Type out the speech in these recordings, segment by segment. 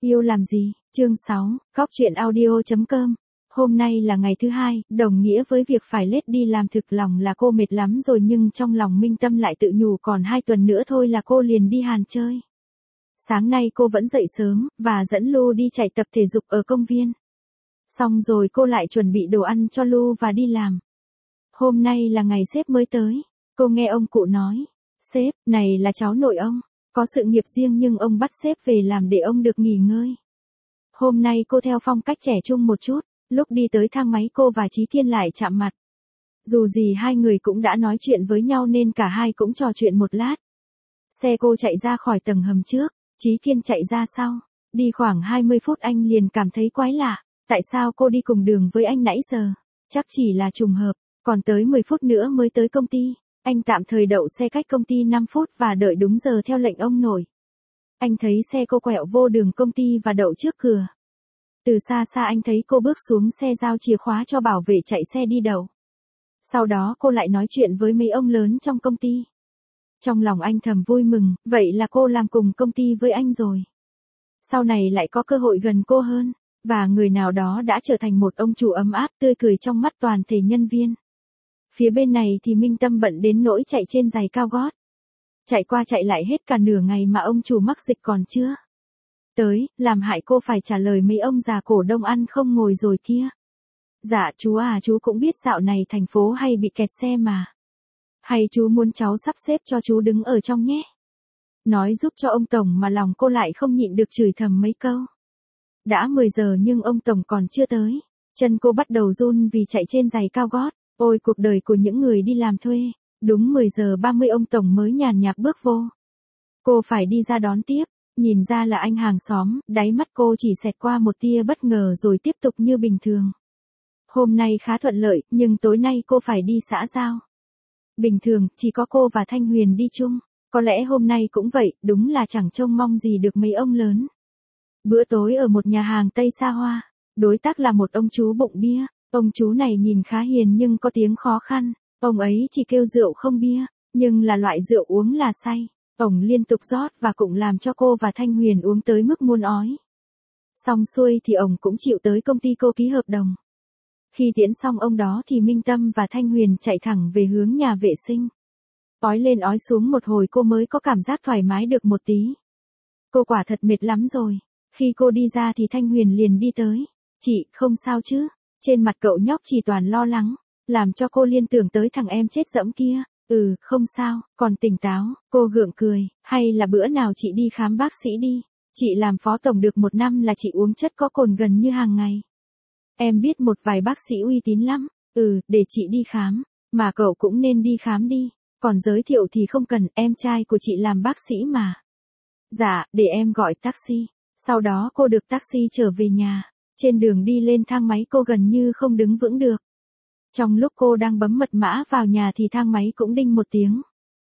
Yêu làm gì? Chương 6, Cóc truyện audio.com. Hôm nay là ngày thứ hai, đồng nghĩa với việc phải lết đi làm, thực lòng là cô mệt lắm rồi, nhưng trong lòng Minh Tâm lại tự nhủ còn 2 tuần nữa thôi là cô liền đi Hàn chơi. Sáng nay cô vẫn dậy sớm, và dẫn Lu đi chạy tập thể dục ở công viên. Xong rồi cô lại chuẩn bị đồ ăn cho Lu và đi làm. Hôm nay là ngày sếp mới tới. Cô nghe ông cụ nói, sếp, này là cháu nội ông, có sự nghiệp riêng nhưng ông bắt sếp về làm để ông được nghỉ ngơi. Hôm nay cô theo phong cách trẻ trung một chút, lúc đi tới thang máy cô và Chí Kiên lại chạm mặt. Dù gì hai người cũng đã nói chuyện với nhau nên cả hai cũng trò chuyện một lát. Xe cô chạy ra khỏi tầng hầm trước, Chí Kiên chạy ra sau. Đi khoảng 20 phút anh liền cảm thấy quái lạ, tại sao cô đi cùng đường với anh nãy giờ? Chắc chỉ là trùng hợp, còn tới 10 phút nữa mới tới công ty. Anh tạm thời đậu xe cách công ty 5 phút và đợi đúng giờ theo lệnh ông nội. Anh thấy xe cô quẹo vô đường công ty và đậu trước cửa. Từ xa xa anh thấy cô bước xuống xe giao chìa khóa cho bảo vệ chạy xe đi đậu. Sau đó cô lại nói chuyện với mấy ông lớn trong công ty. Trong lòng anh thầm vui mừng, vậy là cô làm cùng công ty với anh rồi. Sau này lại có cơ hội gần cô hơn, và người nào đó đã trở thành một ông chủ ấm áp tươi cười trong mắt toàn thể nhân viên. Phía bên này thì Minh Tâm bận đến nỗi chạy trên giày cao gót. Chạy qua chạy lại hết cả nửa ngày mà ông chủ mắc dịch còn chưa tới, làm hại cô phải trả lời mấy ông già cổ đông ăn không ngồi rồi kia. Dạ chú à, chú cũng biết dạo này thành phố hay bị kẹt xe mà. Hay chú muốn cháu sắp xếp cho chú đứng ở trong nhé. Nói giúp cho ông Tổng mà lòng cô lại không nhịn được chửi thầm mấy câu. Đã 10 giờ nhưng ông Tổng còn chưa tới. Chân cô bắt đầu run vì chạy trên giày cao gót. Ôi cuộc đời của những người đi làm thuê. Đúng 10 giờ 30 ông Tổng mới nhàn nhạt bước vô. Cô phải đi ra đón tiếp. Nhìn ra là anh hàng xóm, đáy mắt cô chỉ xẹt qua một tia bất ngờ rồi tiếp tục như bình thường. Hôm nay khá thuận lợi, nhưng tối nay cô phải đi xã giao. Bình thường, chỉ có cô và Thanh Huyền đi chung. Có lẽ hôm nay cũng vậy, đúng là chẳng trông mong gì được mấy ông lớn. Bữa tối ở một nhà hàng Tây xa hoa. Đối tác là một ông chú bụng bia. Ông chú này nhìn khá hiền nhưng có tiếng khó khăn. Ông ấy chỉ kêu rượu không bia, nhưng là loại rượu uống là say. Ông liên tục rót và cũng làm cho cô và Thanh Huyền uống tới mức muốn ói. Xong xuôi thì ông cũng chịu tới công ty cô ký hợp đồng. Khi tiễn xong ông đó thì Minh Tâm và Thanh Huyền chạy thẳng về hướng nhà vệ sinh. Ói lên ói xuống một hồi cô mới có cảm giác thoải mái được một tí. Cô quả thật mệt lắm rồi. Khi cô đi ra thì Thanh Huyền liền đi tới. Chị, không sao chứ? Trên mặt cậu nhóc chỉ toàn lo lắng, làm cho cô liên tưởng tới thằng em chết dẫm kia. Không sao, còn tỉnh táo, cô gượng cười, hay là bữa nào chị đi khám bác sĩ đi. Chị làm phó tổng được 1 năm là chị uống chất có cồn gần như hàng ngày. Em biết một vài bác sĩ uy tín lắm. Để chị đi khám, mà cậu cũng nên đi khám đi. Còn giới thiệu thì không cần, em trai của chị làm bác sĩ mà. Dạ, để em gọi taxi. Sau đó cô được taxi trở về nhà. Trên đường đi lên thang máy cô gần như không đứng vững được. Trong lúc cô đang bấm mật mã vào nhà thì thang máy cũng đinh một tiếng.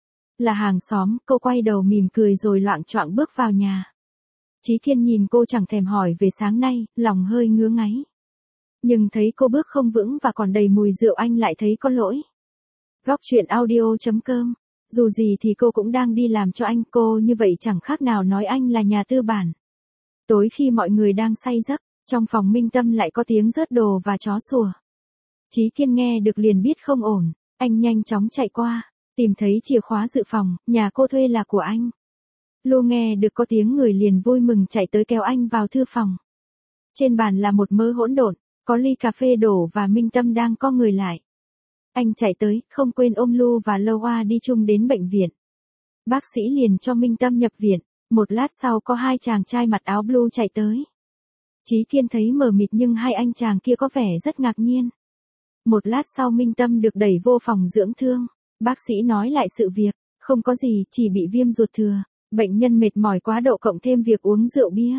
Là hàng xóm, cô quay đầu mỉm cười rồi loạng choạng bước vào nhà. Chí Kiên nhìn cô chẳng thèm hỏi về sáng nay, lòng hơi ngứa ngáy. Nhưng thấy cô bước không vững và còn đầy mùi rượu anh lại thấy có lỗi. Góc truyện audio.com. Dù gì thì cô cũng đang đi làm cho anh, cô như vậy chẳng khác nào nói anh là nhà tư bản. Tối khi mọi người đang say giấc, trong phòng Minh Tâm lại có tiếng rớt đồ và chó sủa. Chí Kiên nghe được liền biết không ổn, anh nhanh chóng chạy qua, tìm thấy chìa khóa dự phòng, nhà cô thuê là của anh. Lu nghe được có tiếng người liền vui mừng chạy tới kéo anh vào thư phòng. Trên bàn là một mớ hỗn độn, có ly cà phê đổ và Minh Tâm đang co người lại. Anh chạy tới, không quên ôm Lu và Loa đi chung đến bệnh viện. Bác sĩ liền cho Minh Tâm nhập viện, một lát sau có 2 chàng trai mặc áo blue chạy tới. Chí Kiên thấy mờ mịt nhưng 2 anh chàng kia có vẻ rất ngạc nhiên. Một lát sau Minh Tâm được đẩy vô phòng dưỡng thương. Bác sĩ nói lại sự việc, không có gì, chỉ bị viêm ruột thừa. Bệnh nhân mệt mỏi quá độ cộng thêm việc uống rượu bia.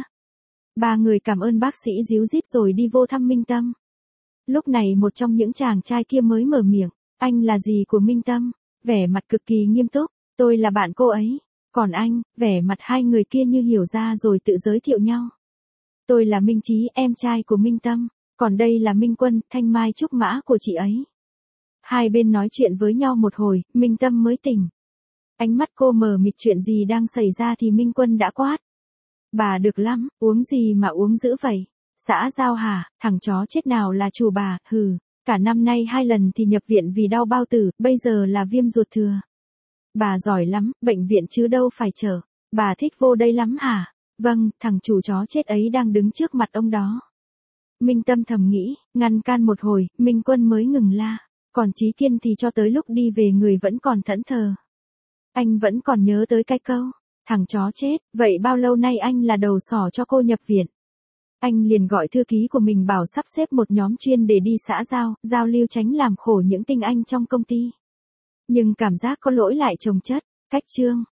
3 người cảm ơn bác sĩ díu dít rồi đi vô thăm Minh Tâm. Lúc này một trong những chàng trai kia mới mở miệng, anh là gì của Minh Tâm? Vẻ mặt cực kỳ nghiêm túc, tôi là bạn cô ấy. Còn anh, vẻ mặt 2 người kia như hiểu ra rồi tự giới thiệu nhau. Tôi là Minh Chí, em trai của Minh Tâm. Còn đây là Minh Quân, thanh mai trúc mã của chị ấy. Hai bên nói chuyện với nhau một hồi, Minh Tâm mới tỉnh. Ánh mắt cô mờ mịt chuyện gì đang xảy ra thì Minh Quân đã quát. Bà được lắm, uống gì mà uống dữ vậy? Xã giao hả, thằng chó chết nào là chủ bà, hừ. Cả năm nay 2 lần thì nhập viện vì đau bao tử, bây giờ là viêm ruột thừa. Bà giỏi lắm, bệnh viện chứ đâu phải chờ. Bà thích vô đây lắm hả? Vâng, thằng chủ chó chết ấy đang đứng trước mặt ông đó. Minh Tâm thầm nghĩ, ngăn can một hồi, Minh Quân mới ngừng la. Còn Chí Kiên thì cho tới lúc đi về người vẫn còn thẫn thờ. Anh vẫn còn nhớ tới cái câu, thằng chó chết, vậy bao lâu nay anh là đầu sỏ cho cô nhập viện. Anh liền gọi thư ký của mình bảo sắp xếp một nhóm chuyên để đi xã giao lưu tránh làm khổ những tinh anh trong công ty. Nhưng cảm giác có lỗi lại chồng chất, cách chương.